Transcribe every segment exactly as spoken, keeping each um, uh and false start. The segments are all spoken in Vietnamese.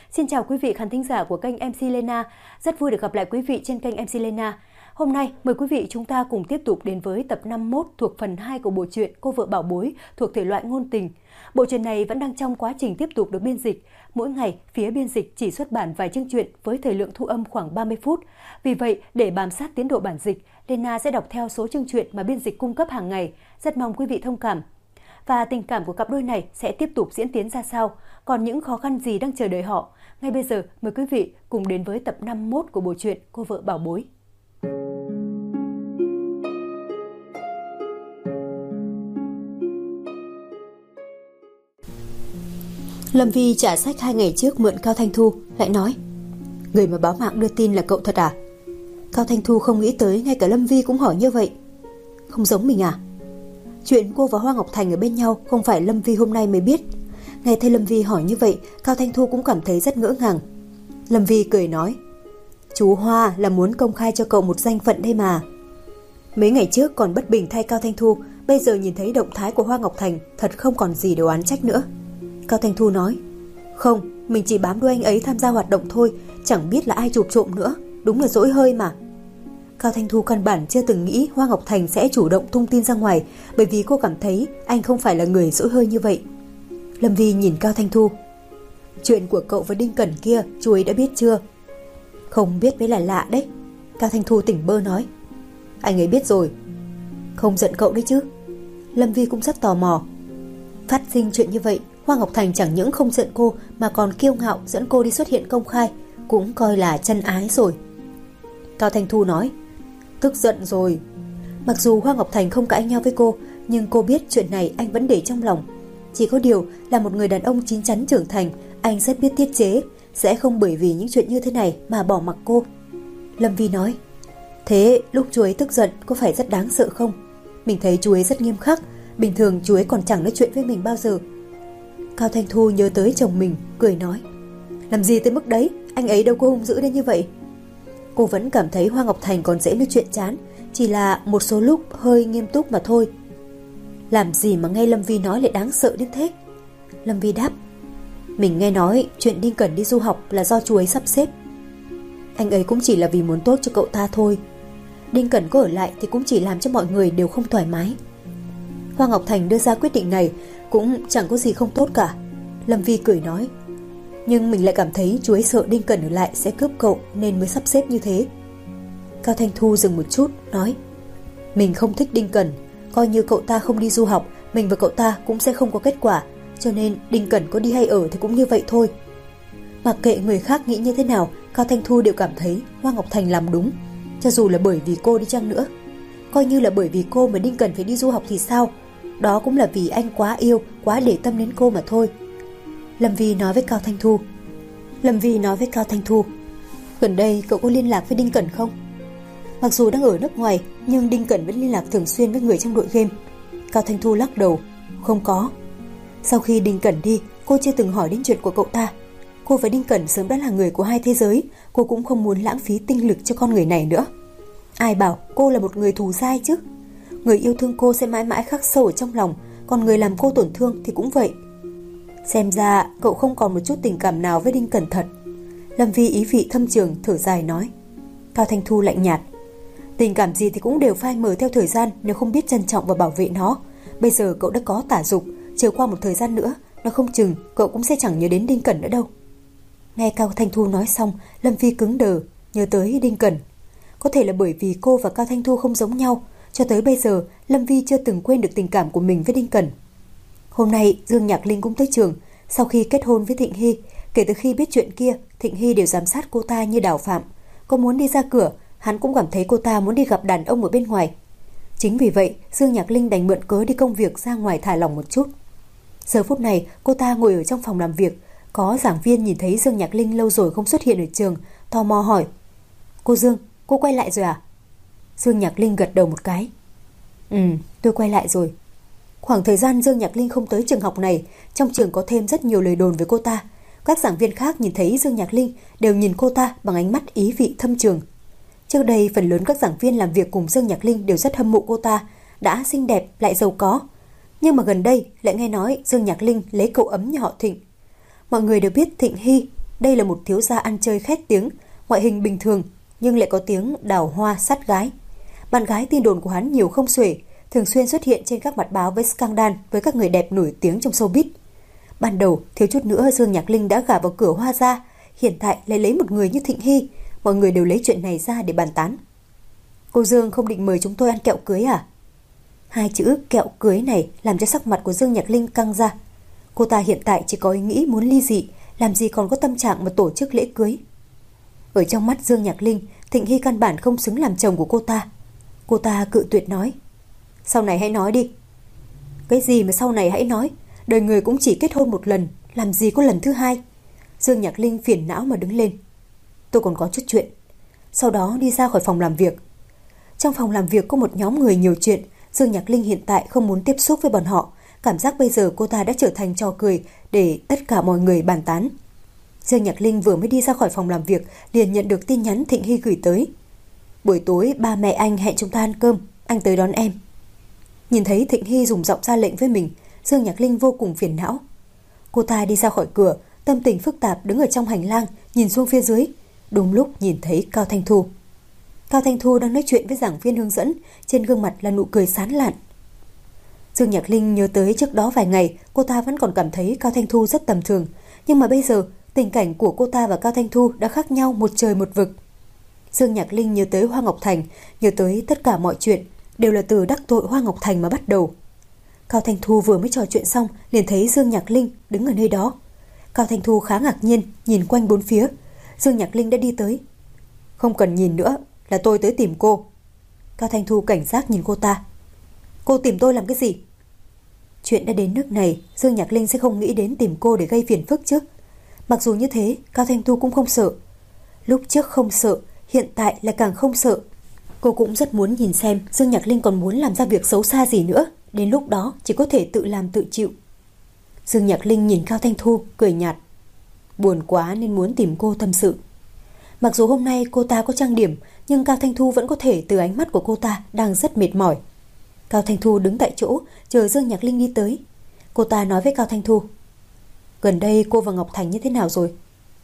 Xin chào quý vị khán thính giả của kênh em xê Lena. Rất vui được gặp lại quý vị trên kênh em xê Lena. Hôm nay, mời quý vị chúng ta cùng tiếp tục đến với tập năm mươi mốt thuộc phần hai của bộ truyện Cô vợ bảo bối thuộc thể loại ngôn tình. Bộ truyện này vẫn đang trong quá trình tiếp tục được biên dịch. Mỗi ngày, phía biên dịch chỉ xuất bản vài chương truyện với thời lượng thu âm khoảng ba mươi phút. Vì vậy, để bám sát tiến độ bản dịch, Lena sẽ đọc theo số chương truyện mà biên dịch cung cấp hàng ngày. Rất mong quý vị thông cảm. Và tình cảm của cặp đôi này sẽ tiếp tục diễn tiến ra sao? Còn những khó khăn gì đang chờ đợi họ? Ngay bây giờ, mời quý vị cùng đến với tập năm mươi mốt của bộ truyện Cô vợ bảo bối. Lâm Vi trả sách hai ngày trước mượn Cao Thanh Thu, lại nói: người mà báo mạng đưa tin là cậu thật à? Cao Thanh Thu không nghĩ tới ngay cả Lâm Vi cũng hỏi như vậy. Không giống mình à? Chuyện cô và Hoa Ngọc Thành ở bên nhau không phải Lâm Vi hôm nay mới biết. Nghe thấy Lâm Vi hỏi như vậy, Cao Thanh Thu cũng cảm thấy rất ngỡ ngàng. Lâm Vi cười nói: chú Hoa là muốn công khai cho cậu một danh phận đây mà. Mấy ngày trước còn bất bình thay Cao Thanh Thu, bây giờ nhìn thấy động thái của Hoa Ngọc Thành, thật không còn gì để oán trách nữa. Cao Thanh Thu nói: không, mình chỉ bám đuôi anh ấy tham gia hoạt động thôi, chẳng biết là ai chụp trộm nữa, đúng là dỗi hơi mà. Cao Thanh Thu căn bản chưa từng nghĩ Hoa Ngọc Thành sẽ chủ động tung tin ra ngoài, bởi vì cô cảm thấy anh không phải là người dỗi hơi như vậy. Lâm Vi nhìn Cao Thanh Thu: chuyện của cậu với Đinh Cẩn kia, chú ấy đã biết chưa? Không biết mới là lạ đấy. Cao Thanh Thu tỉnh bơ nói: anh ấy biết rồi. Không giận cậu đấy chứ? Lâm Vi cũng rất tò mò. Phát sinh chuyện như vậy, Hoa Ngọc Thành chẳng những không giận cô mà còn kiêu ngạo dẫn cô đi xuất hiện công khai, cũng coi là chân ái rồi. Cao Thanh Thu nói: tức giận rồi. Mặc dù Hoa Ngọc Thành không cãi nhau với cô, nhưng cô biết chuyện này anh vẫn để trong lòng. Chỉ có điều là một người đàn ông chín chắn trưởng thành, anh rất biết tiết chế, sẽ không bởi vì những chuyện như thế này mà bỏ mặc cô. Lâm Vi nói: thế lúc chú ấy tức giận có phải rất đáng sợ không? Mình thấy chú ấy rất nghiêm khắc, bình thường chú ấy còn chẳng nói chuyện với mình bao giờ. Cao Thanh Thu nhớ tới chồng mình, cười nói: làm gì tới mức đấy, anh ấy đâu có hung dữ đến như vậy. Cô vẫn cảm thấy Hoa Ngọc Thành còn dễ nói chuyện chán, chỉ là một số lúc hơi nghiêm túc mà thôi. Làm gì mà nghe Lâm Vi nói lại đáng sợ đến thế? Lâm Vi đáp: mình nghe nói chuyện Đinh Cẩn đi du học là do chú ấy sắp xếp. Anh ấy cũng chỉ là vì muốn tốt cho cậu ta thôi. Đinh Cẩn có ở lại thì cũng chỉ làm cho mọi người đều không thoải mái. Hoa Ngọc Thành đưa ra quyết định này cũng chẳng có gì không tốt cả. Lâm Vi cười nói: nhưng mình lại cảm thấy chú ấy sợ Đinh Cẩn ở lại sẽ cướp cậu nên mới sắp xếp như thế. Cao Thanh Thu dừng một chút, nói: mình không thích Đinh Cẩn, coi như cậu ta không đi du học, mình và cậu ta cũng sẽ không có kết quả, cho nên Đinh Cẩn có đi hay ở thì cũng như vậy thôi. Mặc kệ người khác nghĩ như thế nào, Cao Thanh Thu đều cảm thấy Hoa Ngọc Thành làm đúng, cho dù là bởi vì cô đi chăng nữa. Coi như là bởi vì cô mà Đinh Cẩn phải đi du học thì sao, đó cũng là vì anh quá yêu, quá để tâm đến cô mà thôi. Lâm Vi nói với Cao Thanh Thu. Lâm Vi nói với Cao Thanh Thu: gần đây cậu có liên lạc với Đinh Cẩn không? Mặc dù đang ở nước ngoài, nhưng Đinh Cẩn vẫn liên lạc thường xuyên với người trong đội game. Cao Thanh Thu lắc đầu: không có. Sau khi Đinh Cẩn đi, cô chưa từng hỏi đến chuyện của cậu ta. Cô và Đinh Cẩn sớm đã là người của hai thế giới, cô cũng không muốn lãng phí tinh lực cho con người này nữa. Ai bảo cô là một người thù dai chứ? Người yêu thương cô sẽ mãi mãi khắc sâu ở trong lòng, còn người làm cô tổn thương thì cũng vậy. Xem ra cậu không còn một chút tình cảm nào với Đinh Cẩn thật. Lâm Vi ý vị thâm trường thở dài nói. Cao Thanh Thu lạnh nhạt: tình cảm gì thì cũng đều phai mờ theo thời gian nếu không biết trân trọng và bảo vệ nó. Bây giờ cậu đã có tả dục, chờ qua một thời gian nữa, nó không chừng cậu cũng sẽ chẳng nhớ đến Đinh Cẩn nữa đâu. Nghe Cao Thanh Thu nói xong, Lâm Vi cứng đờ, nhớ tới Đinh Cẩn. Có thể là bởi vì cô và Cao Thanh Thu không giống nhau, cho tới bây giờ Lâm Vi chưa từng quên được tình cảm của mình với Đinh Cẩn. Hôm nay Dương Nhạc Linh cũng tới trường. Sau khi kết hôn với Thịnh Hy, kể từ khi biết chuyện kia, Thịnh Hy đều giám sát cô ta như đào phạm. Có muốn đi ra cửa, hắn cũng cảm thấy cô ta muốn đi gặp đàn ông ở bên ngoài. Chính vì vậy, Dương Nhạc Linh đành mượn cớ đi công việc ra ngoài thả lỏng một chút. Giờ phút này, cô ta ngồi ở trong phòng làm việc. Có giảng viên nhìn thấy Dương Nhạc Linh lâu rồi không xuất hiện ở trường, tò mò hỏi: cô Dương, cô quay lại rồi à? Dương Nhạc Linh gật đầu một cái. Ừ, tôi quay lại rồi. Khoảng thời gian Dương Nhạc Linh không tới trường học này, trong trường có thêm rất nhiều lời đồn về cô ta. Các giảng viên khác nhìn thấy Dương Nhạc Linh đều nhìn cô ta bằng ánh mắt ý vị thâm trường. Trước đây phần lớn các giảng viên làm việc cùng Dương Nhạc Linh đều rất hâm mộ cô ta, đã xinh đẹp lại giàu có. Nhưng mà gần đây lại nghe nói Dương Nhạc Linh lấy cậu ấm nhà họ Thịnh. Mọi người đều biết Thịnh Hy, Đây là một thiếu gia ăn chơi khét tiếng, ngoại hình bình thường nhưng lại có tiếng đào hoa sát gái. Bạn gái tin đồn của hắn nhiều không xuể, thường xuyên xuất hiện trên các mặt báo với scandal với các người đẹp nổi tiếng trong showbiz. Ban đầu thiếu chút nữa Dương Nhạc Linh đã gả vào cửa Hoa gia, hiện tại lại lấy một người như Thịnh Hy, mọi người đều lấy chuyện này ra để bàn tán. Cô Dương không định mời chúng tôi ăn kẹo cưới à? Hai chữ kẹo cưới này làm cho sắc mặt của Dương Nhạc Linh căng ra. Cô ta hiện tại chỉ có ý nghĩ muốn ly dị, làm gì còn có tâm trạng mà tổ chức lễ cưới. Ở trong mắt Dương Nhạc Linh, Thịnh Hy căn bản không xứng làm chồng của cô ta. Cô ta cự tuyệt nói, sau này hãy nói đi. Cái gì mà sau này hãy nói, đời người cũng chỉ kết hôn một lần, làm gì có lần thứ hai. Dương Nhạc Linh phiền não mà đứng lên. Tôi còn có chút chuyện. Sau đó đi ra khỏi phòng làm việc. Trong phòng làm việc có một nhóm người nhiều chuyện. Dương Nhạc Linh hiện tại không muốn tiếp xúc với bọn họ. Cảm giác bây giờ cô ta đã trở thành trò cười để tất cả mọi người bàn tán. Dương Nhạc Linh vừa mới đi ra khỏi phòng làm việc liền nhận được tin nhắn Thịnh Hy gửi tới. Buổi tối ba mẹ anh hẹn chúng ta ăn cơm, anh tới đón em. Nhìn thấy Thịnh Hy dùng giọng ra lệnh với mình, Dương Nhạc Linh vô cùng phiền não. Cô ta đi ra khỏi cửa, tâm tình phức tạp đứng ở trong hành lang, nhìn xuống phía dưới. Đúng lúc nhìn thấy Cao Thanh Thu. Cao Thanh Thu đang nói chuyện với giảng viên hướng dẫn, trên gương mặt là nụ cười sán lạn. Dương Nhạc Linh nhớ tới trước đó vài ngày, cô ta vẫn còn cảm thấy Cao Thanh Thu rất tầm thường, nhưng mà bây giờ tình cảnh của cô ta và Cao Thanh Thu đã khác nhau một trời một vực. Dương Nhạc Linh nhớ tới Hoa Ngọc Thành, nhớ tới tất cả mọi chuyện đều là từ đắc tội Hoa Ngọc Thành mà bắt đầu. Cao Thanh Thu vừa mới trò chuyện xong liền thấy Dương Nhạc Linh đứng ở nơi đó. Cao Thanh Thu khá ngạc nhiên nhìn quanh bốn phía. Dương Nhạc Linh đã đi tới. Không cần nhìn nữa, là tôi tới tìm cô. Cao Thanh Thu cảnh giác nhìn cô ta. Cô tìm tôi làm cái gì? Chuyện đã đến nước này, Dương Nhạc Linh sẽ không nghĩ đến tìm cô để gây phiền phức chứ. Mặc dù như thế, Cao Thanh Thu cũng không sợ. Lúc trước không sợ, hiện tại lại càng không sợ. Cô cũng rất muốn nhìn xem Dương Nhạc Linh còn muốn làm ra việc xấu xa gì nữa. Đến lúc đó chỉ có thể tự làm tự chịu. Dương Nhạc Linh nhìn Cao Thanh Thu cười nhạt. Buồn quá nên muốn tìm cô tâm sự. Mặc dù hôm nay cô ta có trang điểm, nhưng Cao Thanh Thu vẫn có thể từ ánh mắt của cô ta đang rất mệt mỏi. Cao Thanh Thu đứng tại chỗ chờ Dương Nhạc Linh đi tới. Cô ta nói với Cao Thanh Thu, gần đây cô và Ngọc Thành như thế nào rồi?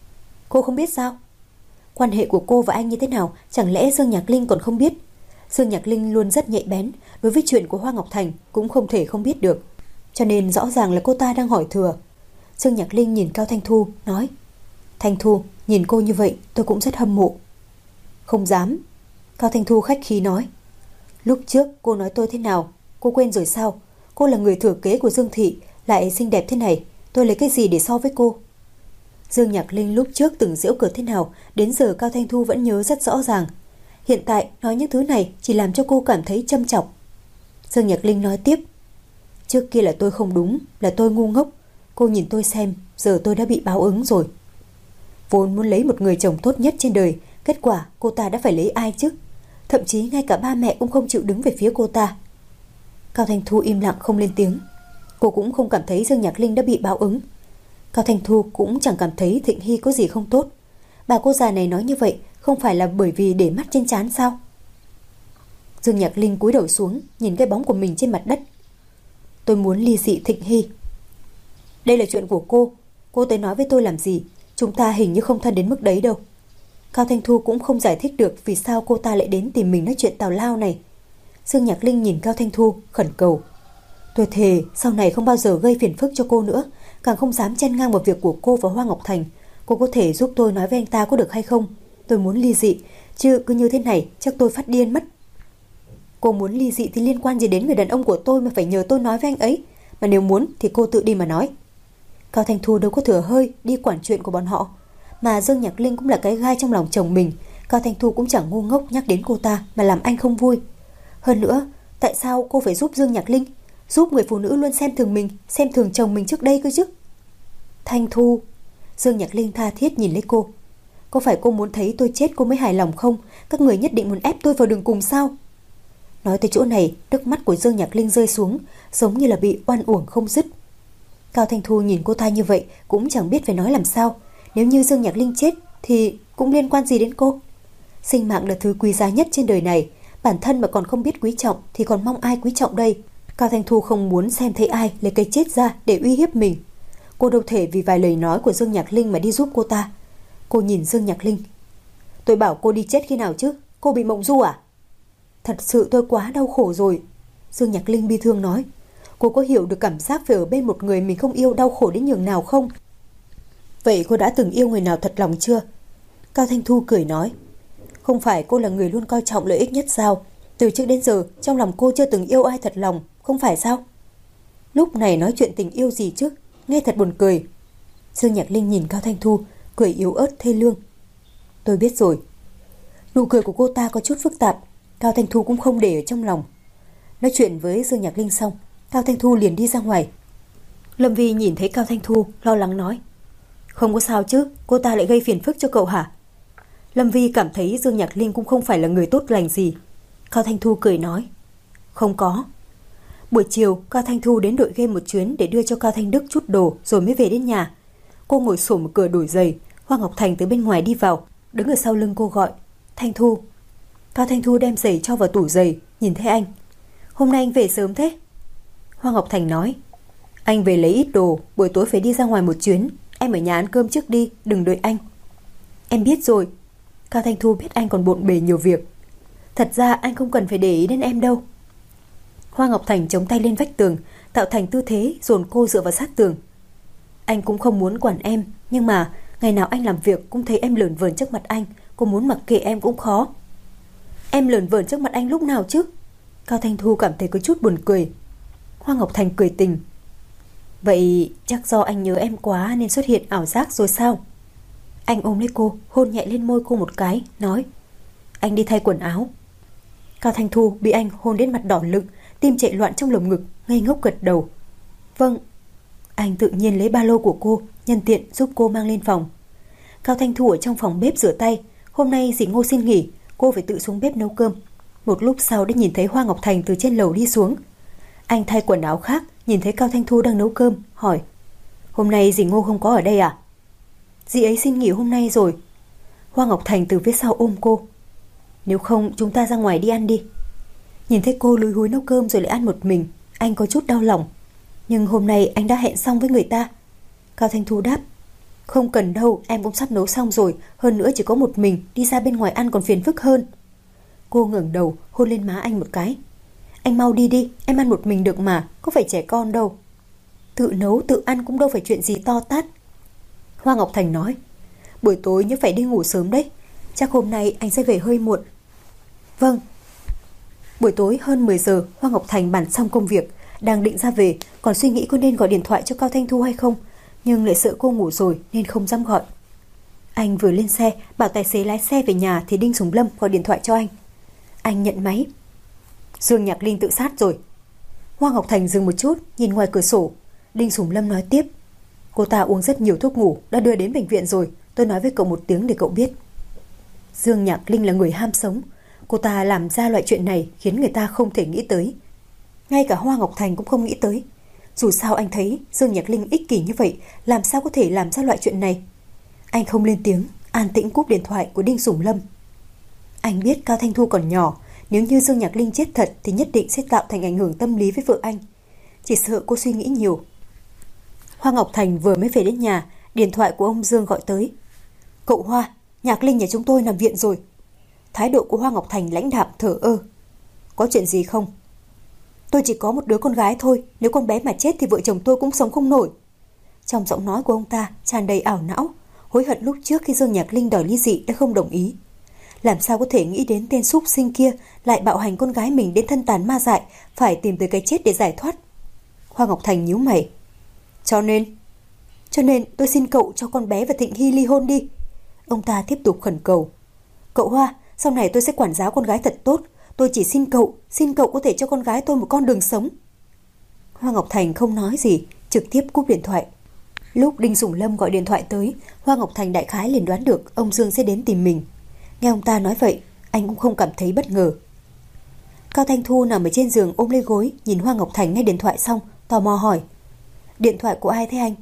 Cô không biết sao? Quan hệ của cô và anh như thế nào, chẳng lẽ Dương Nhạc Linh còn không biết? Dương Nhạc Linh luôn rất nhạy bén, đối với chuyện của Hoa Ngọc Thành cũng không thể không biết được. Cho nên rõ ràng là cô ta đang hỏi thừa. Dương Nhạc Linh nhìn Cao Thanh Thu nói, Thanh Thu, nhìn cô như vậy tôi cũng rất hâm mộ. Không dám. Cao Thanh Thu khách khí nói, lúc trước cô nói tôi thế nào, cô quên rồi sao? Cô là người thừa kế của Dương Thị, lại xinh đẹp thế này, tôi lấy cái gì để so với cô? Dương Nhạc Linh lúc trước từng giễu cợt thế nào, đến giờ Cao Thanh Thu vẫn nhớ rất rõ ràng. Hiện tại nói những thứ này chỉ làm cho cô cảm thấy châm chọc. Dương Nhạc Linh nói tiếp, trước kia là tôi không đúng, là tôi ngu ngốc. Cô nhìn tôi xem, giờ tôi đã bị báo ứng rồi. Vốn muốn lấy một người chồng tốt nhất trên đời, kết quả cô ta đã phải lấy ai chứ? Thậm chí ngay cả ba mẹ cũng không chịu đứng về phía cô ta. Cao Thanh Thu im lặng không lên tiếng. Cô cũng không cảm thấy Dương Nhạc Linh đã bị báo ứng. Cao Thanh Thu cũng chẳng cảm thấy Thịnh Hy có gì không tốt. Bà cô già này nói như vậy không phải là bởi vì để mắt trên trán sao? Dương Nhạc Linh cúi đầu xuống, nhìn cái bóng của mình trên mặt đất. Tôi muốn ly dị Thịnh Hy. Đây là chuyện của cô. Cô tới nói với tôi làm gì? Chúng ta hình như không thân đến mức đấy đâu. Cao Thanh Thu cũng không giải thích được vì sao cô ta lại đến tìm mình nói chuyện tào lao này. Dương Nhạc Linh nhìn Cao Thanh Thu khẩn cầu, tôi thề sau này không bao giờ gây phiền phức cho cô nữa, càng không dám chen ngang vào việc của cô và Hoa Ngọc Thành. Cô có thể giúp tôi nói với anh ta có được hay không? Tôi muốn ly dị, chứ cứ như thế này chắc tôi phát điên mất. Cô muốn ly dị thì liên quan gì đến người đàn ông của tôi mà phải nhờ tôi nói với anh ấy? Mà nếu muốn thì cô tự đi mà nói. Cao Thanh Thu đâu có thừa hơi đi quản chuyện của bọn họ. Mà Dương Nhạc Linh cũng là cái gai trong lòng chồng mình. Cao Thanh Thu cũng chẳng ngu ngốc nhắc đến cô ta mà làm anh không vui. Hơn nữa, tại sao cô phải giúp Dương Nhạc Linh? Giúp người phụ nữ luôn xem thường mình, xem thường chồng mình trước đây cơ chứ. Thanh Thu. Dương Nhạc Linh tha thiết nhìn lấy cô. Có phải cô muốn thấy tôi chết cô mới hài lòng không? Các người nhất định muốn ép tôi vào đường cùng sao? Nói tới chỗ này, nước mắt của Dương Nhạc Linh rơi xuống, giống như là bị oan uổng không dứt. Cao Thanh Thu nhìn cô ta như vậy cũng chẳng biết phải nói làm sao. Nếu như Dương Nhạc Linh chết thì cũng liên quan gì đến cô? Sinh mạng là thứ quý giá nhất trên đời này, bản thân mà còn không biết quý trọng thì còn mong ai quý trọng đây? Cao Thanh Thu không muốn xem thấy ai lấy cái chết ra để uy hiếp mình. Cô đâu thể vì vài lời nói của Dương Nhạc Linh mà đi giúp cô ta. Cô nhìn Dương Nhạc Linh. Tôi bảo cô đi chết khi nào chứ? Cô bị mộng du à? Thật sự tôi quá đau khổ rồi, Dương Nhạc Linh bi thương nói. Cô có hiểu được cảm giác phải ở bên một người mình không yêu đau khổ đến nhường nào không? Vậy cô đã từng yêu người nào thật lòng chưa? Cao Thanh Thu cười nói. Không phải cô là người luôn coi trọng lợi ích nhất sao? Từ trước đến giờ trong lòng cô chưa từng yêu ai thật lòng, không phải sao? Lúc này nói chuyện tình yêu gì chứ? Nghe thật buồn cười. Dương Nhạc Linh nhìn Cao Thanh Thu, cười yếu ớt thê lương. Tôi biết rồi. Nụ cười của cô ta có chút phức tạp, Cao Thanh Thu cũng không để ở trong lòng. Nói chuyện với Dương Nhạc Linh xong, Cao Thanh Thu liền đi ra ngoài. Lâm Vi nhìn thấy Cao Thanh Thu, lo lắng nói. Không có sao chứ, cô ta lại gây phiền phức cho cậu hả? Lâm Vi cảm thấy Dương Nhạc Linh cũng không phải là người tốt lành gì. Cao Thanh Thu cười nói. Không có. Buổi chiều, Cao Thanh Thu đến đội game một chuyến để đưa cho Cao Thanh Đức chút đồ rồi mới về đến nhà. Cô ngồi xổm ở cửa đổi giày, Hoa Ngọc Thành từ bên ngoài đi vào, đứng ở sau lưng cô gọi. Thanh Thu. Cao Thanh Thu đem giày cho vào tủ giày, nhìn thấy anh. Hôm nay anh về sớm thế? Hoa Ngọc Thành nói. Anh về lấy ít đồ, buổi tối phải đi ra ngoài một chuyến. Em ở nhà ăn cơm trước đi, đừng đợi anh. Em biết rồi. Cao Thanh Thu biết anh còn bộn bề nhiều việc. Thật ra anh không cần phải để ý đến em đâu. Hoa Ngọc Thành chống tay lên vách tường, tạo thành tư thế dồn cô dựa vào sát tường. Anh cũng không muốn quản em, nhưng mà ngày nào anh làm việc cũng thấy em lởn vởn trước mặt anh, cô muốn mặc kệ em cũng khó. Em lởn vởn trước mặt anh lúc nào chứ? Cao Thanh Thu cảm thấy có chút buồn cười. Hoa Ngọc Thành cười tình. Vậy chắc do anh nhớ em quá nên xuất hiện ảo giác rồi sao? Anh ôm lấy cô, hôn nhẹ lên môi cô một cái, nói. Anh đi thay quần áo. Cao Thanh Thu bị anh hôn đến mặt đỏ lựng, tim chạy loạn trong lồng ngực, ngây ngốc gật đầu. Vâng. Anh tự nhiên lấy ba lô của cô, nhân tiện giúp cô mang lên phòng. Cao Thanh Thu ở trong phòng bếp rửa tay. Hôm nay dì Ngô xin nghỉ, cô phải tự xuống bếp nấu cơm. Một lúc sau đã nhìn thấy Hoa Ngọc Thành từ trên lầu đi xuống. Anh thay quần áo khác, nhìn thấy Cao Thanh Thu đang nấu cơm, hỏi. Hôm nay dì Ngô không có ở đây à? Dì ấy xin nghỉ hôm nay rồi. Hoa Ngọc Thành từ phía sau ôm cô. Nếu không chúng ta ra ngoài đi ăn đi. Nhìn thấy cô lúi húi nấu cơm rồi lại ăn một mình, anh có chút đau lòng. Nhưng hôm nay anh đã hẹn xong với người ta. Cao Thanh Thu đáp. Không cần đâu, em cũng sắp nấu xong rồi. Hơn nữa chỉ có một mình, đi ra bên ngoài ăn còn phiền phức hơn. Cô ngẩng đầu hôn lên má anh một cái. Anh mau đi đi, em ăn một mình được mà, có phải trẻ con đâu. Tự nấu tự ăn cũng đâu phải chuyện gì to tát. Hoa Ngọc Thành nói. Buổi tối nhớ phải đi ngủ sớm đấy. Chắc hôm nay anh sẽ về hơi muộn. Vâng. Buổi tối hơn mười giờ, Hoa Ngọc Thành bàn xong công việc, đang định ra về, còn suy nghĩ có nên gọi điện thoại cho Cao Thanh Thu hay không, nhưng lại sợ cô ngủ rồi nên không dám gọi. Anh vừa lên xe, bảo tài xế lái xe về nhà thì Đinh Sùng Lâm gọi điện thoại cho anh. Anh nhận máy. Dương Nhạc Linh tự sát rồi. Hoa Ngọc Thành dừng một chút, nhìn ngoài cửa sổ. Đinh Sùng Lâm nói tiếp. Cô ta uống rất nhiều thuốc ngủ, đã đưa đến bệnh viện rồi. Tôi nói với cậu một tiếng để cậu biết. Dương Nhạc Linh là người ham sống. Cô ta làm ra loại chuyện này khiến người ta không thể nghĩ tới. Ngay cả Hoa Ngọc Thành cũng không nghĩ tới. Dù sao anh thấy Dương Nhạc Linh ích kỷ như vậy, làm sao có thể làm ra loại chuyện này. Anh không lên tiếng, an tĩnh cúp điện thoại của Đinh Sùng Lâm. Anh biết Cao Thanh Thu còn nhỏ, nếu như Dương Nhạc Linh chết thật thì nhất định sẽ tạo thành ảnh hưởng tâm lý với vợ anh. Chỉ sợ cô suy nghĩ nhiều. Hoa Ngọc Thành vừa mới về đến nhà, điện thoại của ông Dương gọi tới. Cậu Hoa, Nhạc Linh nhà chúng tôi nằm viện rồi. Thái độ của Hoa Ngọc Thành lãnh đạm thờ ơ. Có chuyện gì không? Tôi chỉ có một đứa con gái thôi, nếu con bé mà chết thì vợ chồng tôi cũng sống không nổi. Trong giọng nói của ông ta tràn đầy ảo não, hối hận lúc trước khi Dương Nhạc Linh đòi ly dị đã không đồng ý. Làm sao có thể nghĩ đến tên súc sinh kia lại bạo hành con gái mình đến thân tàn ma dại, phải tìm tới cái chết để giải thoát. Hoa Ngọc Thành nhíu mày. Cho nên Cho nên tôi xin cậu cho con bé và Thịnh Hy ly hôn đi. Ông ta tiếp tục khẩn cầu. Cậu Hoa, sau này tôi sẽ quản giáo con gái thật tốt. Tôi chỉ xin cậu, xin cậu có thể cho con gái tôi một con đường sống. Hoa Ngọc Thành không nói gì, trực tiếp cúp điện thoại. Lúc Đinh Sùng Lâm gọi điện thoại tới, Hoa Ngọc Thành đại khái liền đoán được ông Dương sẽ đến tìm mình. Nghe ông ta nói vậy, anh cũng không cảm thấy bất ngờ. Cao Thanh Thu nằm ở trên giường ôm lấy gối, nhìn Hoa Ngọc Thành nghe điện thoại xong, tò mò hỏi. Điện thoại của ai thế anh?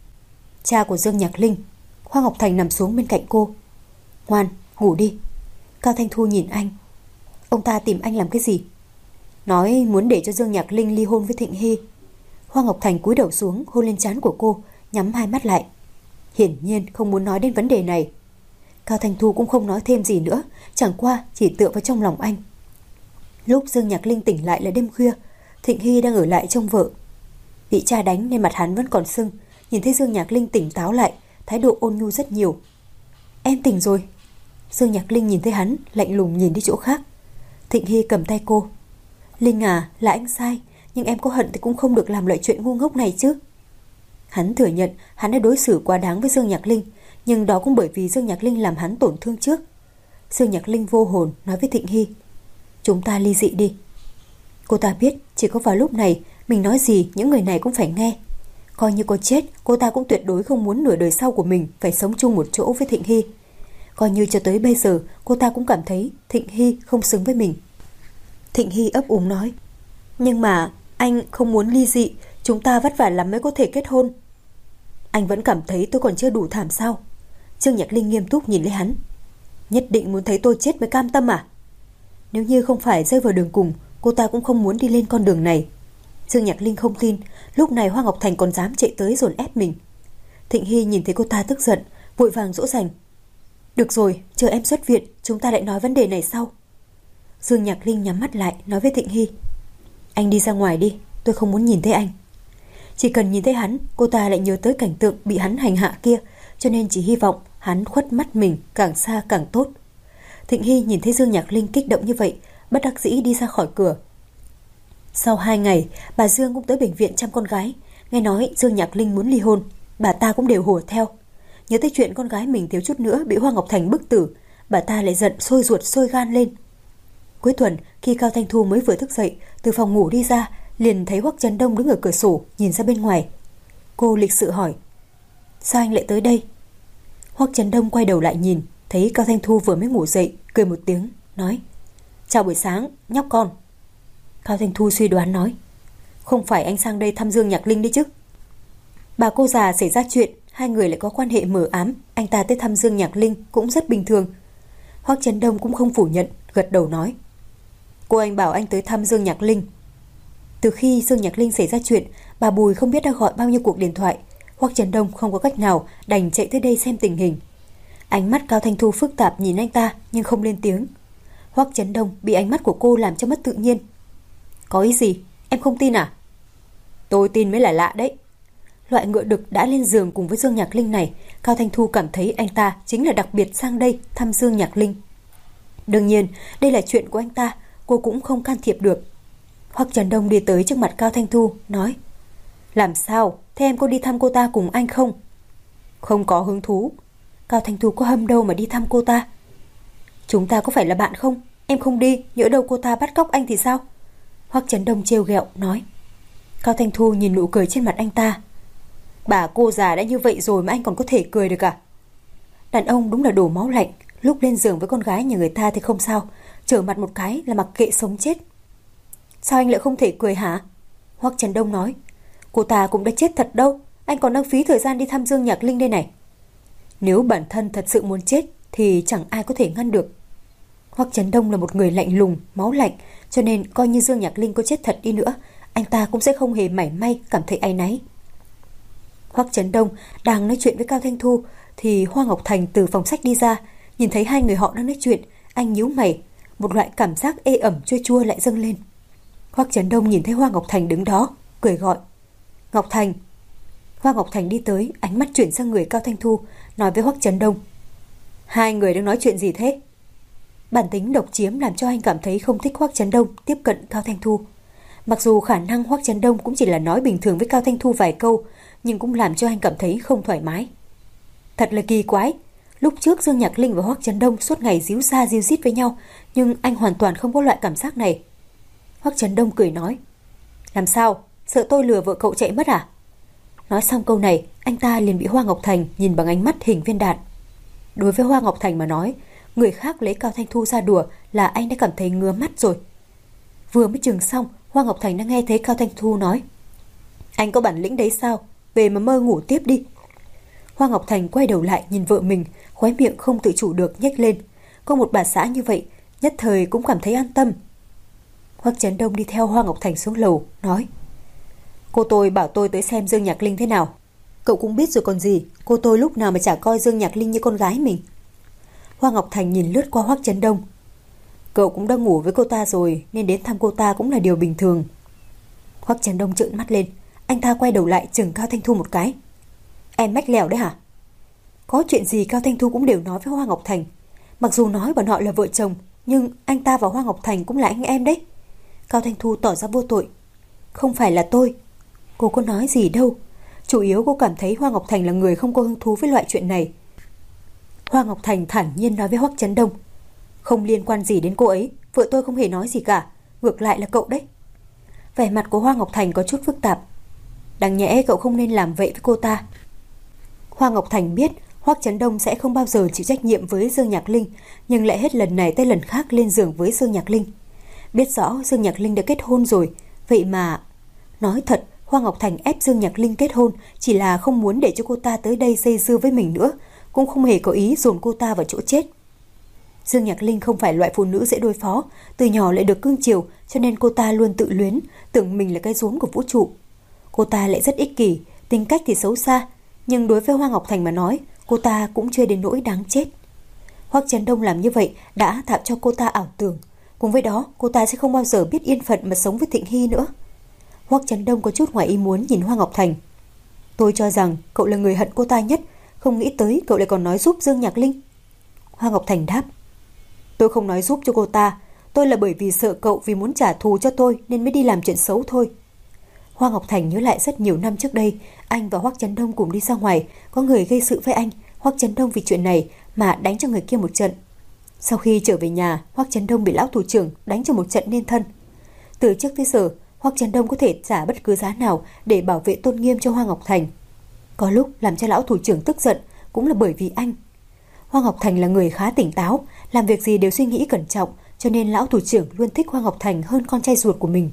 Cha của Dương Nhạc Linh. Hoa Ngọc Thành nằm xuống bên cạnh cô. Ngoan, ngủ đi. Cao Thanh Thu nhìn anh. Ông ta tìm anh làm cái gì? Nói muốn để cho Dương Nhạc Linh ly hôn với Thịnh Hy. Hoa Ngọc Thành cúi đầu xuống hôn lên trán của cô, nhắm hai mắt lại. Hiển nhiên không muốn nói đến vấn đề này. Cao Thanh Thu cũng không nói thêm gì nữa, chẳng qua chỉ tựa vào trong lòng anh. Lúc Dương Nhạc Linh tỉnh lại là đêm khuya, Thịnh Hy đang ở lại trông vợ. Bị cha đánh nên mặt hắn vẫn còn sưng, nhìn thấy Dương Nhạc Linh tỉnh táo lại, thái độ ôn nhu rất nhiều. Em tỉnh rồi. Dương Nhạc Linh nhìn thấy hắn, lạnh lùng nhìn đi chỗ khác. Thịnh Hy cầm tay cô. Linh à, là anh sai, nhưng em có hận thì cũng không được làm loại chuyện ngu ngốc này chứ. Hắn thừa nhận hắn đã đối xử quá đáng với Dương Nhạc Linh, nhưng đó cũng bởi vì Dương Nhạc Linh làm hắn tổn thương trước. Dương Nhạc Linh vô hồn nói với Thịnh Hy, chúng ta ly dị đi. Cô ta biết chỉ có vào lúc này mình nói gì những người này cũng phải nghe. Coi như có chết, cô ta cũng tuyệt đối không muốn nửa đời sau của mình phải sống chung một chỗ với Thịnh Hy. Coi như cho tới bây giờ cô ta cũng cảm thấy Thịnh Hy không xứng với mình. Thịnh Hy ấp úng nói, nhưng mà anh không muốn ly dị, chúng ta vất vả lắm mới có thể kết hôn. Anh vẫn cảm thấy tôi còn chưa đủ thảm sao? Dương Nhạc Linh nghiêm túc nhìn lấy hắn. Nhất định muốn thấy tôi chết mới cam tâm à? Nếu như không phải rơi vào đường cùng, cô ta cũng không muốn đi lên con đường này. Dương Nhạc Linh không tin lúc này Hoa Ngọc Thành còn dám chạy tới dồn ép mình. Thịnh Hy nhìn thấy cô ta tức giận, vội vàng dỗ dành. Được rồi, chờ em xuất viện, chúng ta lại nói vấn đề này sau. Dương Nhạc Linh nhắm mắt lại nói với Thịnh Hy, anh đi ra ngoài đi, tôi không muốn nhìn thấy anh. Chỉ cần nhìn thấy hắn, cô ta lại nhớ tới cảnh tượng bị hắn hành hạ kia, cho nên chỉ hy vọng hắn khuất mắt mình càng xa càng tốt. Thịnh Hy nhìn thấy Dương Nhạc Linh kích động như vậy, bất đắc dĩ đi ra khỏi cửa. Sau hai ngày, bà Dương cũng tới bệnh viện chăm con gái. Nghe nói Dương Nhạc Linh muốn ly hôn, bà ta cũng đều hùa theo. Nhớ tới chuyện con gái mình thiếu chút nữa bị Hoa Ngọc Thành bức tử, bà ta lại giận sôi ruột sôi gan lên. Cuối tuần, khi Cao Thanh Thu mới vừa thức dậy, từ phòng ngủ đi ra, liền thấy Hoắc Trấn Đông đứng ở cửa sổ nhìn ra bên ngoài. Cô lịch sự hỏi, sao anh lại tới đây? Hoắc Trấn Đông quay đầu lại nhìn, thấy Cao Thanh Thu vừa mới ngủ dậy, cười một tiếng, nói, chào buổi sáng, nhóc con. Cao Thanh Thu suy đoán nói, không phải anh sang đây thăm Dương Nhạc Linh đấy chứ? Bà cô già xảy ra chuyện, hai người lại có quan hệ mờ ám, anh ta tới thăm Dương Nhạc Linh cũng rất bình thường. Hoắc Trấn Đông cũng không phủ nhận, gật đầu nói, cô anh bảo anh tới thăm Dương Nhạc Linh. Từ khi Dương Nhạc Linh xảy ra chuyện, bà Bùi không biết đã gọi bao nhiêu cuộc điện thoại. Hoắc Trấn Đông không có cách nào, đành chạy tới đây xem tình hình. Ánh mắt Cao Thanh Thu phức tạp nhìn anh ta nhưng không lên tiếng. Hoắc Trấn Đông bị ánh mắt của cô làm cho mất tự nhiên. Có ý gì? Em không tin à? Tôi tin mới là lạ đấy. Loại ngựa đực đã lên giường cùng với Dương Nhạc Linh này, Cao Thanh Thu cảm thấy anh ta chính là đặc biệt sang đây thăm Dương Nhạc Linh. Đương nhiên, đây là chuyện của anh ta, cô cũng không can thiệp được. Hoắc Trấn Đông đi tới trước mặt Cao Thanh Thu, nói, làm sao? Thế em có đi thăm cô ta cùng anh không? Không có hứng thú. Cao Thanh Thu có hâm đâu mà đi thăm cô ta. Chúng ta có phải là bạn không? Em không đi, nhỡ đâu cô ta bắt cóc anh thì sao? Hoắc Trấn Đông trêu ghẹo nói. Cao Thanh Thu nhìn nụ cười trên mặt anh ta. Bà cô già đã như vậy rồi mà anh còn có thể cười được à? Đàn ông đúng là đổ máu lạnh, lúc lên giường với con gái nhà người ta thì không sao, trở mặt một cái là mặc kệ sống chết. Sao anh lại không thể cười hả? Hoắc Trấn Đông nói, cô ta cũng đã chết thật đâu, anh còn đang phí thời gian đi thăm Dương Nhạc Linh đây này. Nếu bản thân thật sự muốn chết thì chẳng ai có thể ngăn được. Hoắc Trấn Đông là một người lạnh lùng, máu lạnh, cho nên coi như Dương Nhạc Linh có chết thật đi nữa, anh ta cũng sẽ không hề mảy may cảm thấy áy náy. Hoắc Trấn Đông đang nói chuyện với Cao Thanh Thu thì Hoa Ngọc Thành từ phòng sách đi ra, nhìn thấy hai người họ đang nói chuyện, anh nhíu mày, một loại cảm giác ê ẩm chua chua lại dâng lên. Hoắc Trấn Đông nhìn thấy Hoa Ngọc Thành đứng đó, cười gọi, Ngọc Thành. Hoa Ngọc Thành đi tới, ánh mắt chuyển sang người Cao Thanh Thu, nói với Hoắc Trấn Đông, hai người đang nói chuyện gì thế? Bản tính độc chiếm làm cho anh cảm thấy không thích Hoắc Trấn Đông tiếp cận Cao Thanh Thu. Mặc dù khả năng Hoắc Trấn Đông cũng chỉ là nói bình thường với Cao Thanh Thu vài câu, nhưng cũng làm cho anh cảm thấy không thoải mái. Thật là kỳ quái, lúc trước Dương Nhạc Linh và Hoắc Trấn Đông suốt ngày díu xa díu dít với nhau, nhưng anh hoàn toàn không có loại cảm giác này. Hoắc Trấn Đông cười nói, làm sao, sợ tôi lừa vợ cậu chạy mất à? Nói xong câu này, anh ta liền bị Hoa Ngọc Thành nhìn bằng ánh mắt hình viên đạn. Đối với Hoa Ngọc Thành mà nói, người khác lấy Cao Thanh Thu ra đùa là anh đã cảm thấy ngứa mắt rồi. Vừa mới chừng xong, Hoa Ngọc Thành đã nghe thấy Cao Thanh Thu nói, anh có bản lĩnh đấy sao? Về mà mơ ngủ tiếp đi. Hoa Ngọc Thành quay đầu lại nhìn vợ mình, khóe miệng không tự chủ được nhếch lên. Có một bà xã như vậy, nhất thời cũng cảm thấy an tâm. Hoắc Trấn Đông đi theo Hoa Ngọc Thành xuống lầu, nói, cô tôi bảo tôi tới xem Dương Nhạc Linh thế nào. Cậu cũng biết rồi còn gì, cô tôi lúc nào mà chả coi Dương Nhạc Linh như con gái mình. Hoa Ngọc Thành nhìn lướt qua Hoắc Chấn Đông. Cậu cũng đã ngủ với cô ta rồi, nên đến thăm cô ta cũng là điều bình thường. Hoắc Chấn Đông trợn mắt lên. Anh ta quay đầu lại chừng Cao Thanh Thu một cái. Em mách lèo đấy hả? Có chuyện gì Cao Thanh Thu cũng đều nói với Hoa Ngọc Thành. Mặc dù nói bọn họ là vợ chồng, nhưng anh ta và Hoa Ngọc Thành cũng là anh em đấy. Cao Thanh Thu tỏ ra vô tội. Không phải là tôi. Cô có nói gì đâu. Chủ yếu cô cảm thấy Hoa Ngọc Thành là người không có hứng thú với loại chuyện này. Hoa Ngọc Thành thản nhiên nói với Hoắc Chấn Đông. Không liên quan gì đến cô ấy. Vợ tôi không hề nói gì cả. Ngược lại là cậu đấy. Vẻ mặt của Hoa Ngọc Thành có chút phức tạp. Đáng nhẽ cậu không nên làm vậy với cô ta. Hoa Ngọc Thành biết Hoắc Chấn Đông sẽ không bao giờ chịu trách nhiệm với Dương Nhạc Linh, nhưng lại hết lần này tới lần khác lên giường với Dương Nhạc Linh. Biết rõ Dương Nhạc Linh đã kết hôn rồi, vậy mà... Nói thật, Hoa Ngọc Thành ép Dương Nhạc Linh kết hôn chỉ là không muốn để cho cô ta tới đây dây dưa với mình nữa, cũng không hề có ý dồn cô ta vào chỗ chết. Dương Nhạc Linh không phải loại phụ nữ dễ đối phó, từ nhỏ lại được cưng chiều, cho nên cô ta luôn tự luyến, tưởng mình là cái rốn của vũ trụ. Cô ta lại rất ích kỷ, tính cách thì xấu xa, nhưng đối với Hoa Ngọc Thành mà nói, cô ta cũng chưa đến nỗi đáng chết. Hoắc Chấn Đông làm như vậy đã tạo cho cô ta ảo tưởng, cùng với đó cô ta sẽ không bao giờ biết yên phận mà sống với Thịnh Hy nữa. Hoắc Chấn Đông có chút ngoài ý muốn nhìn Hoa Ngọc Thành. Tôi cho rằng cậu là người hận cô ta nhất, không nghĩ tới cậu lại còn nói giúp Dương Nhạc Linh. Hoa Ngọc Thành đáp. Tôi không nói giúp cho cô ta, tôi là bởi vì sợ cậu vì muốn trả thù cho tôi nên mới đi làm chuyện xấu thôi. Hoa Ngọc Thành nhớ lại rất nhiều năm trước đây, anh và Hoắc Chấn Đông cùng đi ra ngoài, có người gây sự với anh, Hoắc Chấn Đông vì chuyện này mà đánh cho người kia một trận. Sau khi trở về nhà, Hoắc Chấn Đông bị lão thủ trưởng đánh cho một trận nên thân. Từ trước tới giờ, Hoắc Chấn Đông có thể trả bất cứ giá nào để bảo vệ tôn nghiêm cho Hoa Ngọc Thành. Có lúc làm cho lão thủ trưởng tức giận cũng là bởi vì anh. Hoa Ngọc Thành là người khá tỉnh táo, làm việc gì đều suy nghĩ cẩn trọng, cho nên lão thủ trưởng luôn thích Hoa Ngọc Thành hơn con trai ruột của mình.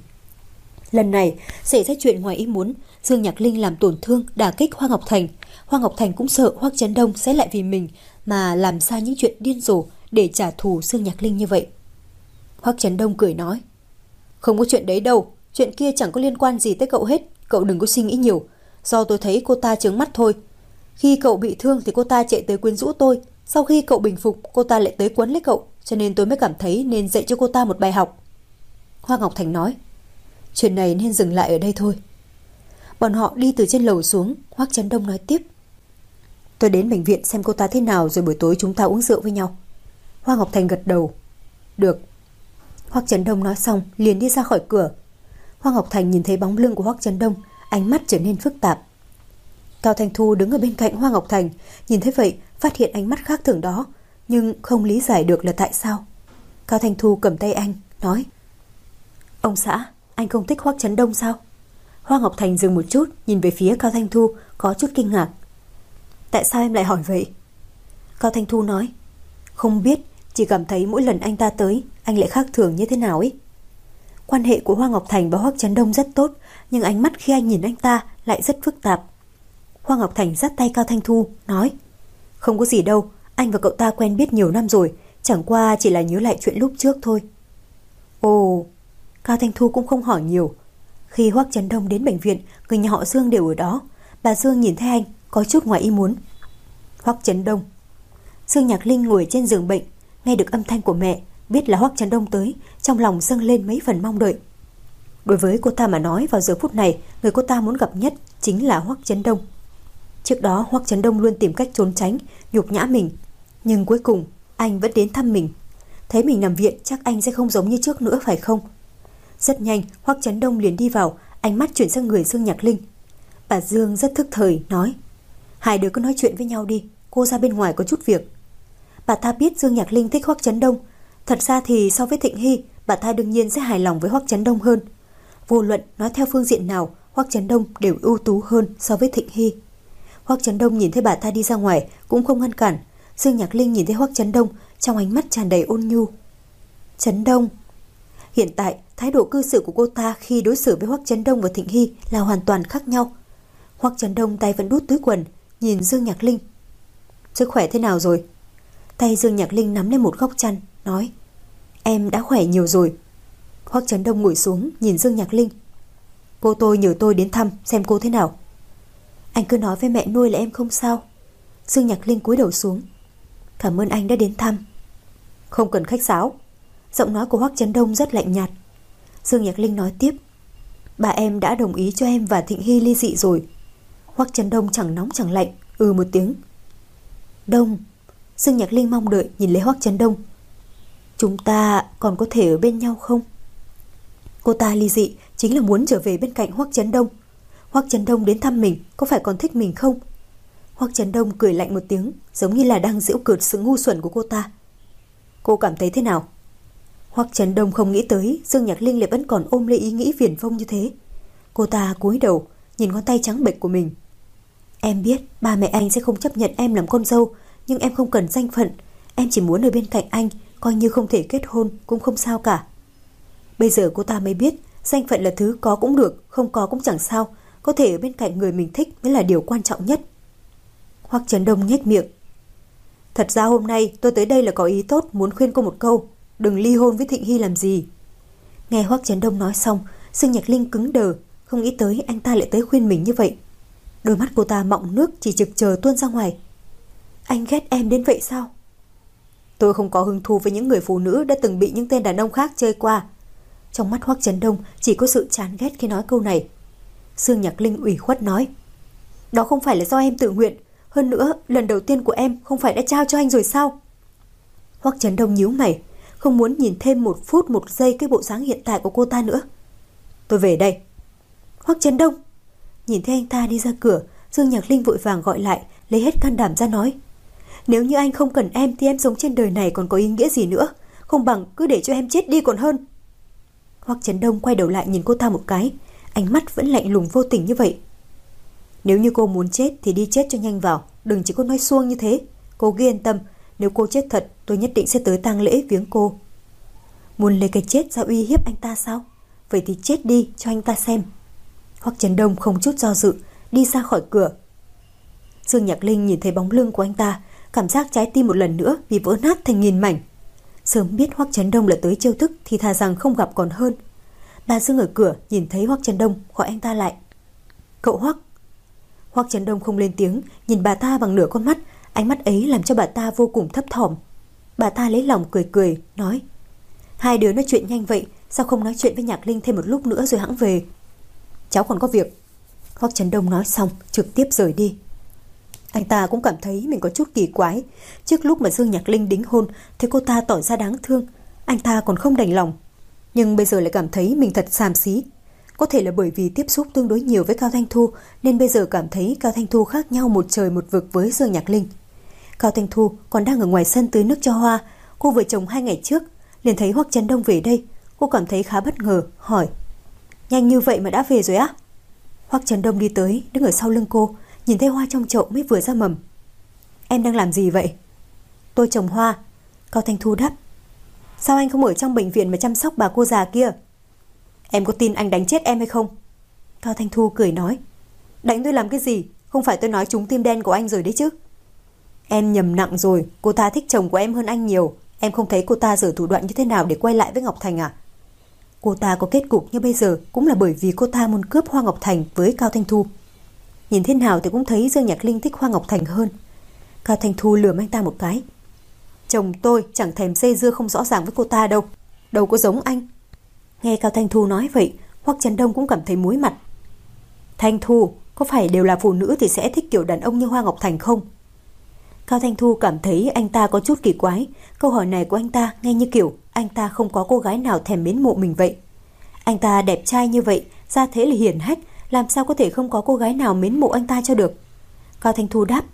Lần này xảy ra chuyện ngoài ý muốn, Dương Nhạc Linh làm tổn thương, đả kích Hoa Ngọc Thành. Hoa Ngọc Thành cũng sợ Hoắc Chấn Đông sẽ lại vì mình mà làm ra những chuyện điên rồ để trả thù Dương Nhạc Linh như vậy. Hoắc Chấn Đông cười nói, không có chuyện đấy đâu, chuyện kia chẳng có liên quan gì tới cậu hết, cậu đừng có suy nghĩ nhiều. Do tôi thấy cô ta chướng mắt thôi. Khi cậu bị thương thì cô ta chạy tới quyến rũ tôi, sau khi cậu bình phục cô ta lại tới quấn lấy cậu, cho nên tôi mới cảm thấy nên dạy cho cô ta một bài học. Hoa Ngọc Thành nói, chuyện này nên dừng lại ở đây thôi. Bọn họ đi từ trên lầu xuống. Hoắc Chấn Đông nói tiếp, tôi đến bệnh viện xem cô ta thế nào, rồi buổi tối chúng ta uống rượu với nhau. Hoa Ngọc Thành gật đầu. Được. Hoắc Chấn Đông nói xong liền đi ra khỏi cửa. Hoa Ngọc Thành nhìn thấy bóng lưng của Hoắc Chấn Đông, ánh mắt trở nên phức tạp. Cao Thanh Thu đứng ở bên cạnh Hoa Ngọc Thành, nhìn thấy vậy phát hiện ánh mắt khác thường đó, nhưng không lý giải được là tại sao. Cao Thanh Thu cầm tay anh nói, ông xã, anh không thích Hoắc Chấn Đông sao? Hoa Ngọc Thành dừng một chút, nhìn về phía Cao Thanh Thu, có chút kinh ngạc. Tại sao em lại hỏi vậy? Cao Thanh Thu nói, không biết, chỉ cảm thấy mỗi lần anh ta tới, anh lại khác thường như thế nào ấy. Quan hệ của Hoa Ngọc Thành và Hoắc Chấn Đông rất tốt, nhưng ánh mắt khi anh nhìn anh ta lại rất phức tạp. Hoa Ngọc Thành dắt tay Cao Thanh Thu, nói, không có gì đâu, anh và cậu ta quen biết nhiều năm rồi, chẳng qua chỉ là nhớ lại chuyện lúc trước thôi. Ồ, Cao Thanh Thu cũng không hỏi nhiều. Khi Hoắc Chấn Đông đến bệnh viện, người nhà họ Dương đều ở đó. Bà Dương nhìn thấy anh, có chút ngoài ý muốn. Hoắc Chấn Đông. Dương Nhạc Linh ngồi trên giường bệnh, nghe được âm thanh của mẹ, biết là Hoắc Chấn Đông tới, trong lòng dâng lên mấy phần mong đợi. Đối với cô ta mà nói, vào giờ phút này, người cô ta muốn gặp nhất chính là Hoắc Chấn Đông. Trước đó Hoắc Chấn Đông luôn tìm cách trốn tránh, nhục nhã mình, nhưng cuối cùng anh vẫn đến thăm mình. Thấy mình nằm viện, chắc anh sẽ không giống như trước nữa phải không? Rất nhanh, Hoắc Chấn Đông liền đi vào, ánh mắt chuyển sang người Dương Nhạc Linh. Bà Dương rất thức thời, nói, hai đứa cứ nói chuyện với nhau đi, cô ra bên ngoài có chút việc. Bà ta biết Dương Nhạc Linh thích Hoắc Chấn Đông. Thật ra thì so với Thịnh Hy, bà ta đương nhiên sẽ hài lòng với Hoắc Chấn Đông hơn. Vô luận nói theo phương diện nào, Hoắc Chấn Đông đều ưu tú hơn so với Thịnh Hy. Hoắc Chấn Đông nhìn thấy bà ta đi ra ngoài cũng không ngăn cản. Dương Nhạc Linh nhìn thấy Hoắc Chấn Đông, trong ánh mắt tràn đầy ôn nhu. Chấn Đông. Hiện tại, thái độ cư xử của cô ta khi đối xử với Hoắc Chấn Đông và Thịnh Hy là hoàn toàn khác nhau. Hoắc Chấn Đông tay vẫn đút túi quần, nhìn Dương Nhạc Linh. Sức khỏe thế nào rồi? Tay Dương Nhạc Linh nắm lên một góc chăn, nói, em đã khỏe nhiều rồi. Hoắc Chấn Đông ngồi xuống, nhìn Dương Nhạc Linh. Cô tôi nhờ tôi đến thăm, xem cô thế nào. Anh cứ nói với mẹ nuôi là em không sao. Dương Nhạc Linh cúi đầu xuống. Cảm ơn anh đã đến thăm. Không cần khách sáo. Giọng nói của Hoắc Chấn Đông rất lạnh nhạt. Dương Nhạc Linh nói tiếp. Bà em đã đồng ý cho em và Thịnh Hy ly dị rồi. Hoắc Chấn Đông chẳng nóng chẳng lạnh, ừ một tiếng. Đông. Dương Nhạc Linh mong đợi nhìn lấy Hoắc Chấn Đông. Chúng ta còn có thể ở bên nhau không? Cô ta ly dị chính là muốn trở về bên cạnh Hoắc Chấn Đông. Hoắc Chấn Đông đến thăm mình có phải còn thích mình không? Hoắc Chấn Đông cười lạnh một tiếng, giống như là đang giễu cợt sự ngu xuẩn của cô ta. Cô cảm thấy thế nào? Hoắc Chấn Đông không nghĩ tới Dương Nhạc Linh lại vẫn còn ôm lấy ý nghĩ viển vông như thế. Cô ta cúi đầu nhìn ngón tay trắng bệch của mình. Em biết ba mẹ anh sẽ không chấp nhận em làm con dâu, nhưng em không cần danh phận. Em chỉ muốn ở bên cạnh anh, coi như không thể kết hôn cũng không sao cả. Bây giờ cô ta mới biết danh phận là thứ có cũng được, không có cũng chẳng sao. Có thể ở bên cạnh người mình thích mới là điều quan trọng nhất. Hoắc Chấn Đông nhếch miệng. Thật ra hôm nay tôi tới đây là có ý tốt, muốn khuyên cô một câu. Đừng ly hôn với Thịnh Hy làm gì. Nghe Hoắc Chấn Đông nói xong, Dương Nhạc Linh cứng đờ, không nghĩ tới anh ta lại tới khuyên mình như vậy. Đôi mắt cô ta mọng nước chỉ trực chờ tuôn ra ngoài. Anh ghét em đến vậy sao? Tôi không có hứng thú với những người phụ nữ đã từng bị những tên đàn ông khác chơi qua. Trong mắt Hoắc Chấn Đông chỉ có sự chán ghét khi nói câu này. Dương Nhạc Linh ủy khuất nói. Đó không phải là do em tự nguyện. Hơn nữa, lần đầu tiên của em không phải đã trao cho anh rồi sao? Hoắc Chấn Đông nhíu mày, không muốn nhìn thêm một phút một giây cái bộ dáng hiện tại của cô ta nữa. Tôi về đây. Hoắc Chấn Đông. Nhìn thấy anh ta đi ra cửa, Dương Nhạc Linh vội vàng gọi lại, lấy hết can đảm ra nói. Nếu như anh không cần em thì em sống trên đời này còn có ý nghĩa gì nữa. Không bằng cứ để cho em chết đi còn hơn. Hoắc Chấn Đông quay đầu lại nhìn cô ta một cái, ánh mắt vẫn lạnh lùng vô tình như vậy. Nếu như cô muốn chết thì đi chết cho nhanh vào, đừng chỉ có nói suông như thế. Cô cứ yên tâm, nếu cô chết thật tôi nhất định sẽ tới tang lễ viếng cô. Muốn lấy cái chết ra uy hiếp anh ta sao? Vậy thì chết đi cho anh ta xem. Hoắc Chấn Đông không chút do dự đi ra khỏi cửa. Dương Nhạc Linh nhìn thấy bóng lưng của anh ta, cảm giác trái tim một lần nữa bị vỡ nát thành nghìn mảnh. Sớm biết Hoắc Chấn Đông là tới chiêu thức thì thà rằng không gặp còn hơn. Bà Dương ở cửa nhìn thấy Hoắc Chấn Đông gọi anh ta lại. Cậu Hoắc. Hoắc Chấn Đông không lên tiếng, nhìn bà ta bằng nửa con mắt, ánh mắt ấy làm cho bà ta vô cùng thấp thỏm. Bà ta lấy lòng cười cười nói. Hai đứa nói chuyện nhanh vậy, sao không nói chuyện với Nhạc Linh thêm một lúc nữa rồi hẵng về? Cháu còn có việc. Hoắc Chấn Đông nói xong trực tiếp rời đi. Anh ta cũng cảm thấy mình có chút kỳ quái. Trước lúc mà Dương Nhạc Linh đính hôn thấy cô ta tỏ ra đáng thương, anh ta còn không đành lòng. Nhưng bây giờ lại cảm thấy mình thật xàm xí. Có thể là bởi vì tiếp xúc tương đối nhiều với Cao Thanh Thu nên bây giờ cảm thấy Cao Thanh Thu khác nhau một trời một vực với Dương Nhạc Linh. Cao Thanh Thu còn đang ở ngoài sân tưới nước cho hoa. Cô vừa trồng hai ngày trước liền thấy Hoắc Chấn Đông về đây. Cô cảm thấy khá bất ngờ, hỏi. Nhanh như vậy mà đã về rồi á? Hoắc Chấn Đông đi tới, đứng ở sau lưng cô, nhìn thấy hoa trong chậu mới vừa ra mầm. Em đang làm gì vậy? Tôi trồng hoa. Cao Thanh Thu đáp. Sao anh không ở trong bệnh viện mà chăm sóc bà cô già kia? Em có tin anh đánh chết em hay không? Cao Thanh Thu cười nói. Đánh tôi làm cái gì? Không phải tôi nói trúng tim đen của anh rồi đấy chứ. Em nhầm nặng rồi, cô ta thích chồng của em hơn anh nhiều. Em không thấy cô ta giở thủ đoạn như thế nào để quay lại với Ngọc Thành à? Cô ta có kết cục như bây giờ cũng là bởi vì cô ta muốn cướp Hoa Ngọc Thành với Cao Thanh Thu. Nhìn thế nào thì cũng thấy Dương Nhạc Linh thích Hoa Ngọc Thành hơn. Cao Thanh Thu lườm anh ta một cái. Chồng tôi chẳng thèm dây dưa không rõ ràng với cô ta đâu. Đâu có giống anh. Nghe Cao Thanh Thu nói vậy, Hoắc Chấn Đông cũng cảm thấy muối mặt. Thanh Thu, có phải đều là phụ nữ thì sẽ thích kiểu đàn ông như Hoa Ngọc Thành không? Cao Thanh Thu cảm thấy anh ta có chút kỳ quái. Câu hỏi này của anh ta nghe như kiểu anh ta không có cô gái nào thèm mến mộ mình vậy. Anh ta đẹp trai như vậy, ra thế là hiển hách, làm sao có thể không có cô gái nào mến mộ anh ta cho được? Cao Thanh Thu đáp.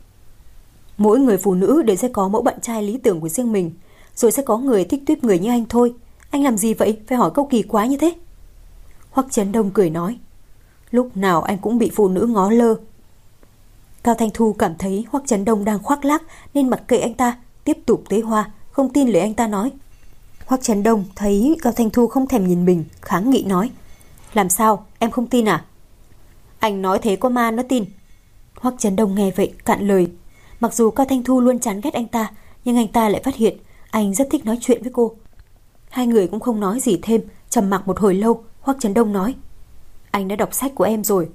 Mỗi người phụ nữ đều sẽ có mẫu bạn trai lý tưởng của riêng mình, rồi sẽ có người thích tuyếp người như anh thôi. Anh làm gì vậy? Phải hỏi câu kỳ quái như thế. Hoắc Chấn Đông cười nói. Lúc nào anh cũng bị phụ nữ ngó lơ. Cao Thanh Thu cảm thấy Hoắc Chấn Đông đang khoác lác nên mặc kệ anh ta, tiếp tục tưới hoa, không tin lời anh ta nói. Hoắc Chấn Đông thấy Cao Thanh Thu không thèm nhìn mình, kháng nghị nói. Làm sao? Em không tin à? Anh nói thế có ma nó tin. Hoắc Chấn Đông nghe vậy cạn lời. Mặc dù Cao Thanh Thu luôn chán ghét anh ta, nhưng anh ta lại phát hiện anh rất thích nói chuyện với cô. Hai người cũng không nói gì thêm, trầm mặc một hồi lâu. Hoắc Chấn Đông nói. Anh đã đọc sách của em rồi.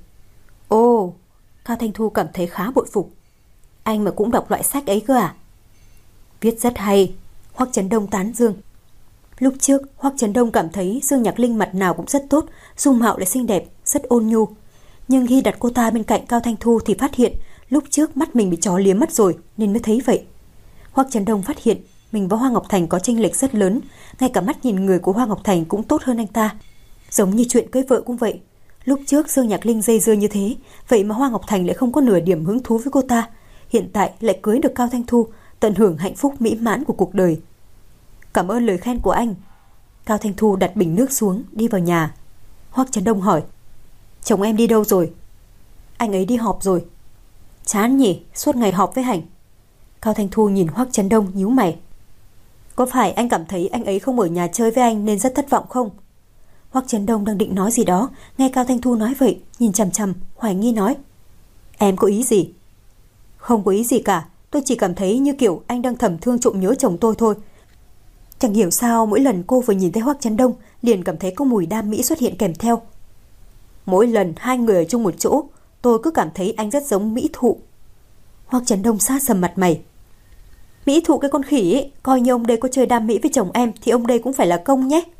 Ồ, Cao Thanh Thu cảm thấy khá bội phục. Anh mà cũng đọc loại sách ấy cơ à? Viết rất hay, Hoắc Chấn Đông tán dương. Lúc trước, Hoắc Chấn Đông cảm thấy Dương Nhạc Linh mặt nào cũng rất tốt, dung mạo lại xinh đẹp, rất ôn nhu. Nhưng khi đặt cô ta bên cạnh Cao Thanh Thu thì phát hiện lúc trước mắt mình bị chó liếm mất rồi nên mới thấy vậy. Hoắc Chấn Đông phát hiện mình và Hoa Ngọc Thành có chênh lệch rất lớn, ngay cả mắt nhìn người của Hoa Ngọc Thành cũng tốt hơn anh ta. Giống như chuyện cưới vợ cũng vậy. Lúc trước Dương Nhạc Linh dây dưa như thế, vậy mà Hoa Ngọc Thành lại không có nửa điểm hứng thú với cô ta. Hiện tại lại cưới được Cao Thanh Thu, tận hưởng hạnh phúc mỹ mãn của cuộc đời. Cảm ơn lời khen của anh. Cao Thanh Thu đặt bình nước xuống, đi vào nhà. Hoắc Chấn Đông hỏi, chồng em đi đâu rồi? Anh ấy đi họp rồi. Chán nhỉ, suốt ngày họp với Hành. Cao Thanh Thu nhìn Hoắc Chấn Đông nhíu mày. Có phải anh cảm thấy anh ấy không ở nhà chơi với anh nên rất thất vọng không? Hoắc Chấn Đông đang định nói gì đó, nghe Cao Thanh Thu nói vậy, nhìn chằm chằm, hoài nghi nói, em có ý gì? Không có ý gì cả, tôi chỉ cảm thấy như kiểu anh đang thầm thương trộm nhớ chồng tôi thôi. Chẳng hiểu sao mỗi lần cô vừa nhìn thấy Hoắc Chấn Đông liền cảm thấy có mùi đam mỹ xuất hiện kèm theo. Mỗi lần hai người ở chung một chỗ, tôi cứ cảm thấy anh rất giống mỹ thụ. Hoắc Chấn Đông sát sầm mặt mày. Mỹ thụ cái con khỉ ấy, coi như ông đây có chơi đam mỹ với chồng em thì ông đây cũng phải là công nhé.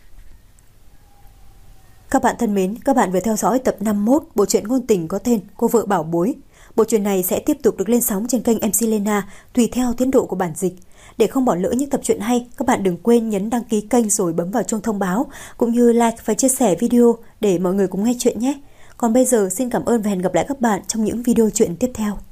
Các bạn thân mến, các bạn vừa theo dõi tập năm mươi mốt bộ truyện ngôn tình có tên Cô vợ bảo bối. Bộ truyện này sẽ tiếp tục được lên sóng trên kênh em xê Lena tùy theo tiến độ của bản dịch. Để không bỏ lỡ những tập truyện hay, các bạn đừng quên nhấn đăng ký kênh rồi bấm vào chuông thông báo, cũng như like và chia sẻ video để mọi người cùng nghe chuyện nhé. Còn bây giờ xin cảm ơn và hẹn gặp lại các bạn trong những video truyện tiếp theo.